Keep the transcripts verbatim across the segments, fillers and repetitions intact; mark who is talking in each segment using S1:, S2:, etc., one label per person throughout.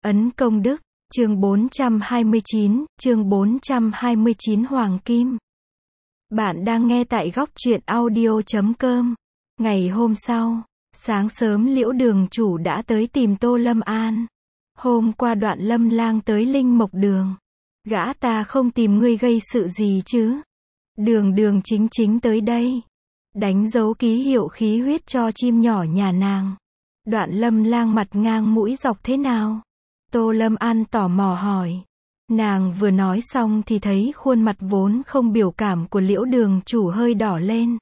S1: Ấn công đức, chương bốn trăm hai mươi chín, chương bốn trăm hai mươi chín Hoàng Kim. Bạn đang nghe tại góc truyện audio chấm com. Ngày hôm sau, sáng sớm Liễu Đường chủ đã tới tìm Tô Lâm An. Hôm qua Đoạn Lâm Lang tới Linh Mộc Đường. Gã ta không tìm ngươi gây sự gì chứ? Đường đường chính chính tới đây. Đánh dấu ký hiệu khí huyết cho chim nhỏ nhà nàng. Đoạn Lâm Lang mặt ngang mũi dọc thế nào? Tô Lâm An tò mò hỏi. Nàng vừa nói xong thì thấy khuôn mặt vốn không biểu cảm của Liễu Đường chủ hơi đỏ lên.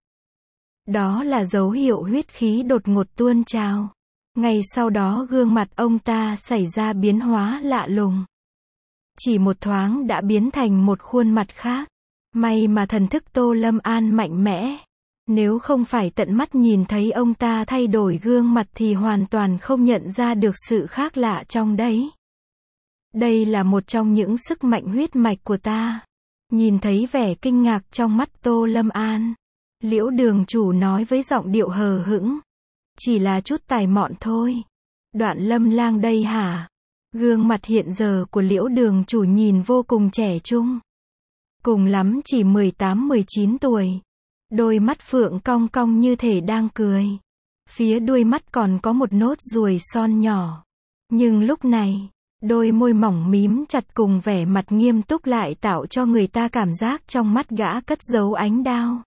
S1: Đó là dấu hiệu huyết khí đột ngột tuôn trào. Ngay sau đó gương mặt ông ta xảy ra biến hóa lạ lùng. Chỉ một thoáng đã biến thành một khuôn mặt khác. May mà thần thức Tô Lâm An mạnh mẽ. Nếu không phải tận mắt nhìn thấy ông ta thay đổi gương mặt thì hoàn toàn không nhận ra được sự khác lạ trong đấy. Đây là một trong những sức mạnh huyết mạch của ta. Nhìn thấy vẻ kinh ngạc trong mắt Tô Lâm An, Liễu Đường chủ nói với giọng điệu hờ hững. Chỉ là chút tài mọn thôi. Đoạn Lâm Lang đây hả? Gương mặt hiện giờ của Liễu Đường chủ nhìn vô cùng trẻ trung. Cùng lắm chỉ mười tám mười chín tuổi. Đôi mắt phượng cong cong như thể đang cười. Phía đuôi mắt còn có một nốt ruồi son nhỏ. Nhưng lúc này, đôi môi mỏng mím chặt cùng vẻ mặt nghiêm túc lại tạo cho người ta cảm giác trong mắt gã cất giấu ánh đao.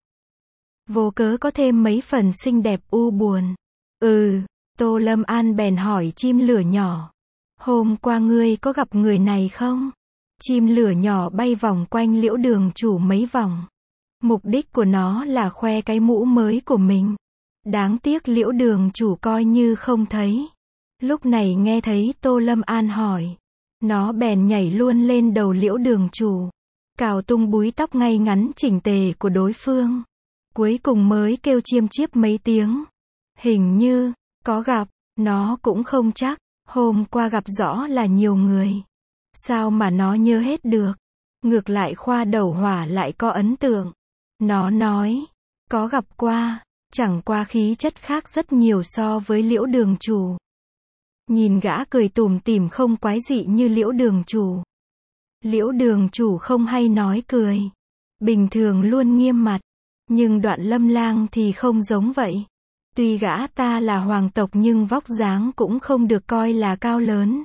S1: Vô cớ có thêm mấy phần xinh đẹp u buồn. Ừ, Tô Lâm An bèn hỏi chim lửa nhỏ. Hôm qua ngươi có gặp người này không? Chim lửa nhỏ bay vòng quanh Liễu Đường chủ mấy vòng. Mục đích của nó là khoe cái mũ mới của mình. Đáng tiếc Liễu Đường chủ coi như không thấy. Lúc này nghe thấy Tô Lâm An hỏi. Nó bèn nhảy luôn lên đầu Liễu Đường chủ. Cào tung búi tóc ngay ngắn chỉnh tề của đối phương. Cuối cùng mới kêu chiêm chiếp mấy tiếng. Hình như, có gặp, nó cũng không chắc. Hôm qua gặp rõ là nhiều người. Sao mà nó nhớ hết được? Ngược lại Khoa Đầu Hỏa lại có ấn tượng. Nó nói, có gặp qua, chẳng qua khí chất khác rất nhiều so với Liễu Đường chủ. Nhìn gã cười tủm tỉm không quái dị như Liễu Đường chủ. Liễu Đường chủ không hay nói cười. Bình thường luôn nghiêm mặt. Nhưng Đoạn Lâm Lang thì không giống vậy. Tuy gã ta là hoàng tộc nhưng vóc dáng cũng không được coi là cao lớn.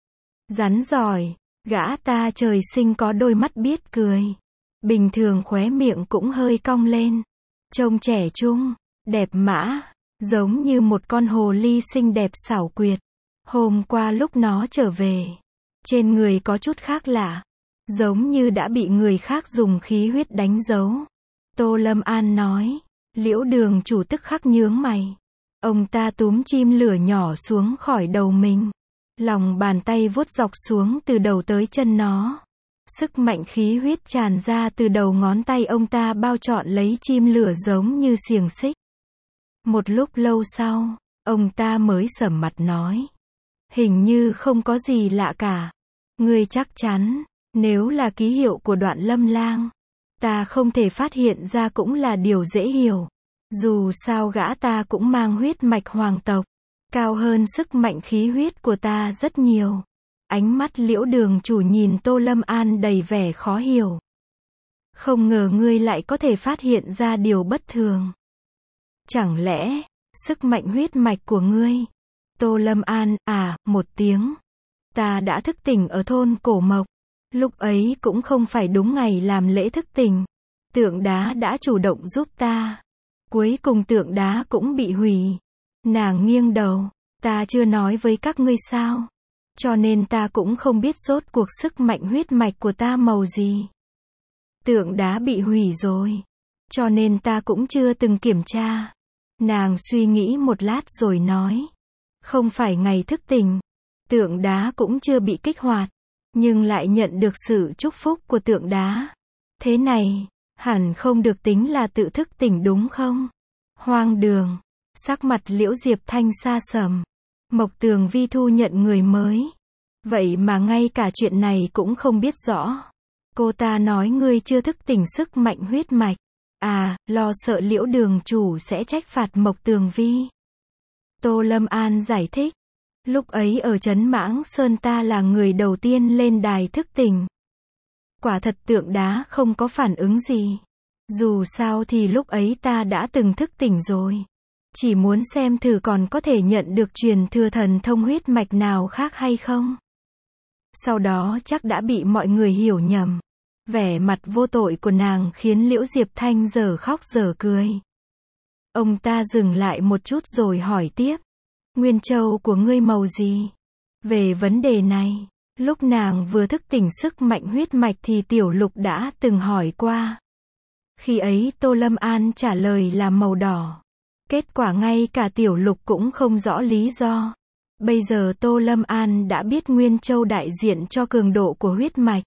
S1: Rắn giỏi, gã ta trời sinh có đôi mắt biết cười. Bình thường khóe miệng cũng hơi cong lên. Trông trẻ trung, đẹp mã, giống như một con hồ ly xinh đẹp xảo quyệt. Hôm qua lúc nó trở về, trên người có chút khác lạ. Giống như đã bị người khác dùng khí huyết đánh dấu. Tô Lâm An nói. Liễu Đường chủ tức khắc nhướng mày. Ông ta túm chim lửa nhỏ xuống khỏi đầu mình. Lòng bàn tay vuốt dọc xuống từ đầu tới chân nó. Sức mạnh khí huyết tràn ra từ đầu ngón tay ông ta bao trọn lấy chim lửa giống như xiềng xích. Một lúc lâu sau, ông ta mới sầm mặt nói. Hình như không có gì lạ cả. Ngươi chắc chắn, nếu là ký hiệu của Đoạn Lâm Lang, ta không thể phát hiện ra cũng là điều dễ hiểu. Dù sao gã ta cũng mang huyết mạch hoàng tộc, cao hơn sức mạnh khí huyết của ta rất nhiều. Ánh mắt Liễu Đường chủ nhìn Tô Lâm An đầy vẻ khó hiểu. Không ngờ ngươi lại có thể phát hiện ra điều bất thường. Chẳng lẽ, sức mạnh huyết mạch của ngươi? Tô Lâm An, à, một tiếng. Ta đã thức tỉnh ở thôn Cổ Mộc. Lúc ấy cũng không phải đúng ngày làm lễ thức tỉnh. Tượng đá đã chủ động giúp ta. Cuối cùng tượng đá cũng bị hủy. Nàng nghiêng đầu. Ta chưa nói với các ngươi sao? Cho nên ta cũng không biết rốt cuộc sức mạnh huyết mạch của ta màu gì. Tượng đá bị hủy rồi. Cho nên ta cũng chưa từng kiểm tra. Nàng suy nghĩ một lát rồi nói. Không phải ngày thức tỉnh. Tượng đá cũng chưa bị kích hoạt. Nhưng lại nhận được sự chúc phúc của tượng đá. Thế này, hẳn không được tính là tự thức tỉnh đúng không? Hoang đường. Sắc mặt Liễu Diệp Thanh xa sầm. Mộc Tường Vi thu nhận người mới. Vậy mà ngay cả chuyện này cũng không biết rõ. Cô ta nói ngươi chưa thức tỉnh sức mạnh huyết mạch. À, lo sợ Liễu Đường chủ sẽ trách phạt Mộc Tường Vi. Tô Lâm An giải thích. Lúc ấy ở trấn Mãng Sơn ta là người đầu tiên lên đài thức tỉnh. Quả thật tượng đá không có phản ứng gì. Dù sao thì lúc ấy ta đã từng thức tỉnh rồi. Chỉ muốn xem thử còn có thể nhận được truyền thừa thần thông huyết mạch nào khác hay không. Sau đó chắc đã bị mọi người hiểu nhầm. Vẻ mặt vô tội của nàng khiến Liễu Diệp Thanh giờ khóc giờ cười. Ông ta dừng lại một chút rồi hỏi tiếp. Nguyên châu của ngươi màu gì? Về vấn đề này, lúc nàng vừa thức tỉnh sức mạnh huyết mạch thì Tiểu Lục đã từng hỏi qua. Khi ấy Tô Lâm An trả lời là màu đỏ. Kết quả ngay cả Tiểu Lục cũng không rõ lý do. Bây giờ Tô Lâm An đã biết Nguyên châu đại diện cho cường độ của huyết mạch.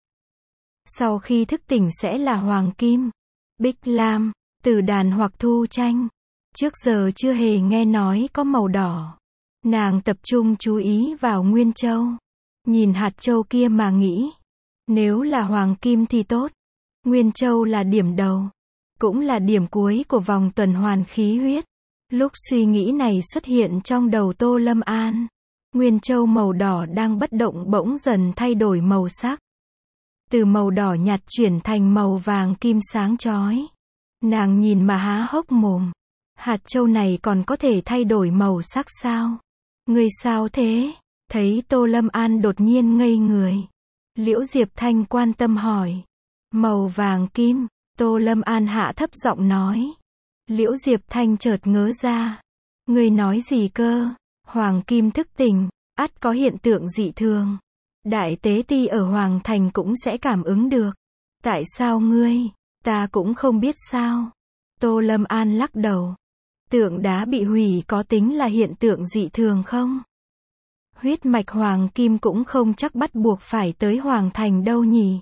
S1: Sau khi thức tỉnh sẽ là hoàng kim, bích lam, tử đàn hoặc thu tranh. Trước giờ chưa hề nghe nói có màu đỏ. Nàng tập trung chú ý vào Nguyên châu. Nhìn hạt châu kia mà nghĩ. Nếu là hoàng kim thì tốt. Nguyên châu là điểm đầu. Cũng là điểm cuối của vòng tuần hoàn khí huyết. Lúc suy nghĩ này xuất hiện trong đầu Tô Lâm An. Nguyên châu màu đỏ đang bất động bỗng dần thay đổi màu sắc. Từ màu đỏ nhạt chuyển thành màu vàng kim sáng chói. Nàng nhìn mà há hốc mồm. Hạt châu này còn có thể thay đổi màu sắc sao? Ngươi sao thế? Thấy Tô Lâm An đột nhiên ngây người. Liễu Diệp Thanh quan tâm hỏi. Màu vàng kim, Tô Lâm An hạ thấp giọng nói. Liễu Diệp Thanh chợt ngớ ra. Ngươi nói gì cơ? Hoàng kim thức tỉnh, ắt có hiện tượng dị thường. Đại tế ti ở Hoàng Thành cũng sẽ cảm ứng được. Tại sao ngươi? Ta cũng không biết sao. Tô Lâm An lắc đầu. Tượng đá bị hủy có tính là hiện tượng dị thường không? Huyết mạch hoàng kim cũng không chắc bắt buộc phải tới Hoàng Thành đâu nhỉ.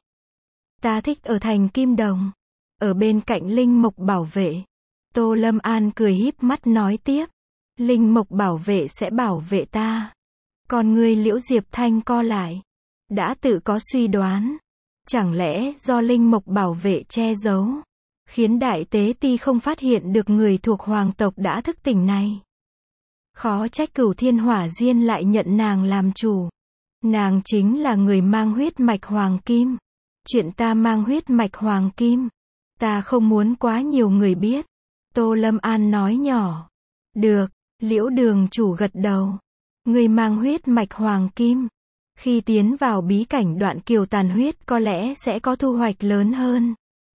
S1: Ta thích ở thành Kim Đồng. Ở bên cạnh Linh Mộc bảo vệ. Tô Lâm An cười híp mắt nói tiếp. Linh Mộc bảo vệ sẽ bảo vệ ta. Còn ngươi Liễu Diệp Thanh co lại. Đã tự có suy đoán. Chẳng lẽ do Linh Mộc bảo vệ che giấu, khiến Đại Tế Ti không phát hiện được người thuộc hoàng tộc đã thức tỉnh này. Khó trách Cửu Thiên Hỏa Diên lại nhận nàng làm chủ. Nàng chính là người mang huyết mạch hoàng kim. Chuyện ta mang huyết mạch hoàng kim, ta không muốn quá nhiều người biết. Tô Lâm An nói nhỏ. Được, Liễu đường chủ gật đầu. Người mang huyết mạch hoàng kim. Khi tiến vào bí cảnh Đoạn Kiều tàn huyết có lẽ sẽ có thu hoạch lớn hơn.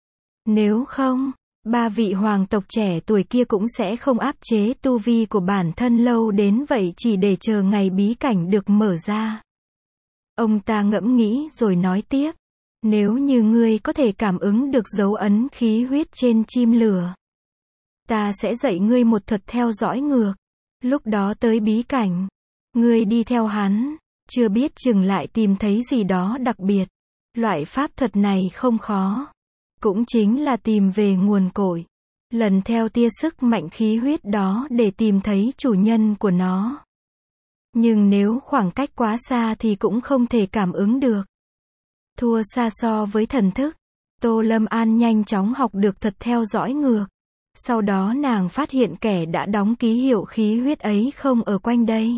S1: Nếu không, ba vị hoàng tộc trẻ tuổi kia cũng sẽ không áp chế tu vi của bản thân lâu đến vậy chỉ để chờ ngày bí cảnh được mở ra. Ông ta ngẫm nghĩ rồi nói tiếp. Nếu như ngươi có thể cảm ứng được dấu ấn khí huyết trên chim lửa, ta sẽ dạy ngươi một thuật theo dõi ngược. Lúc đó tới bí cảnh, ngươi đi theo hắn, chưa biết chừng lại tìm thấy gì đó đặc biệt. Loại pháp thuật này không khó. Cũng chính là tìm về nguồn cội. Lần theo tia sức mạnh khí huyết đó để tìm thấy chủ nhân của nó. Nhưng nếu khoảng cách quá xa thì cũng không thể cảm ứng được. Thua xa so với thần thức. Tô Lâm An nhanh chóng học được thuật theo dõi ngược. Sau đó nàng phát hiện kẻ đã đóng ký hiệu khí huyết ấy không ở quanh đây.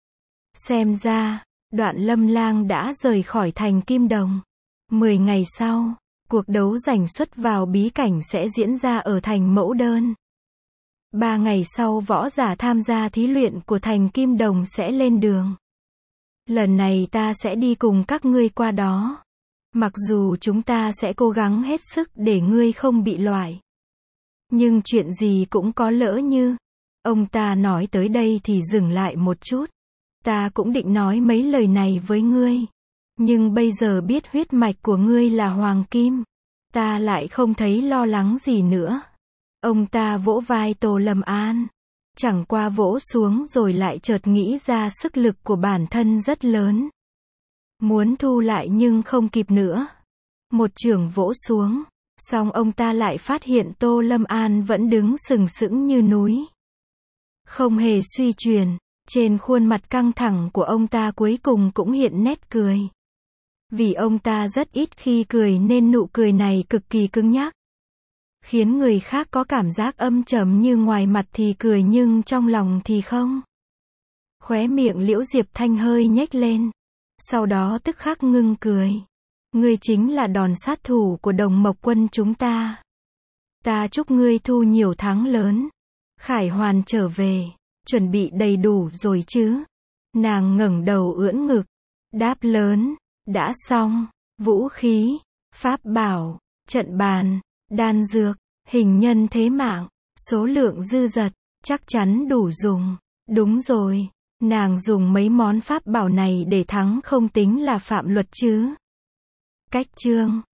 S1: Xem ra, Đoạn Lâm Lang đã rời khỏi thành Kim Đồng. Mười ngày sau, cuộc đấu giành suất vào bí cảnh sẽ diễn ra ở thành Mẫu Đơn. Ba ngày sau võ giả tham gia thí luyện của thành Kim Đồng sẽ lên đường. Lần này ta sẽ đi cùng các ngươi qua đó. Mặc dù chúng ta sẽ cố gắng hết sức để ngươi không bị loại. Nhưng chuyện gì cũng có lỡ như. Ông ta nói tới đây thì dừng lại một chút. Ta cũng định nói mấy lời này với ngươi. Nhưng bây giờ biết huyết mạch của ngươi là hoàng kim. Ta lại không thấy lo lắng gì nữa. Ông ta vỗ vai Tô Lâm An. Chẳng qua vỗ xuống rồi lại chợt nghĩ ra sức lực của bản thân rất lớn. Muốn thu lại nhưng không kịp nữa. Một chưởng vỗ xuống. Xong ông ta lại phát hiện Tô Lâm An vẫn đứng sừng sững như núi. Không hề suy chuyển. Trên khuôn mặt căng thẳng của ông ta cuối cùng cũng hiện nét cười. Vì ông ta rất ít khi cười nên nụ cười này cực kỳ cứng nhắc. Khiến người khác có cảm giác âm trầm như ngoài mặt thì cười nhưng trong lòng thì không. Khóe miệng Liễu Diệp Thanh hơi nhếch lên. Sau đó tức khắc ngưng cười. Ngươi chính là đòn sát thủ của Đồng Mộc Quân chúng ta. Ta chúc ngươi thu nhiều thắng lớn. Khải Hoàn trở về. Chuẩn bị đầy đủ rồi chứ? Nàng ngẩng đầu ưỡn ngực. Đáp lớn. Đã xong. Vũ khí, pháp bảo, trận bàn, đan dược, hình nhân thế mạng, số lượng dư dật, chắc chắn đủ dùng. Đúng rồi, nàng dùng mấy món pháp bảo này để thắng không tính là phạm luật chứ. Cách chương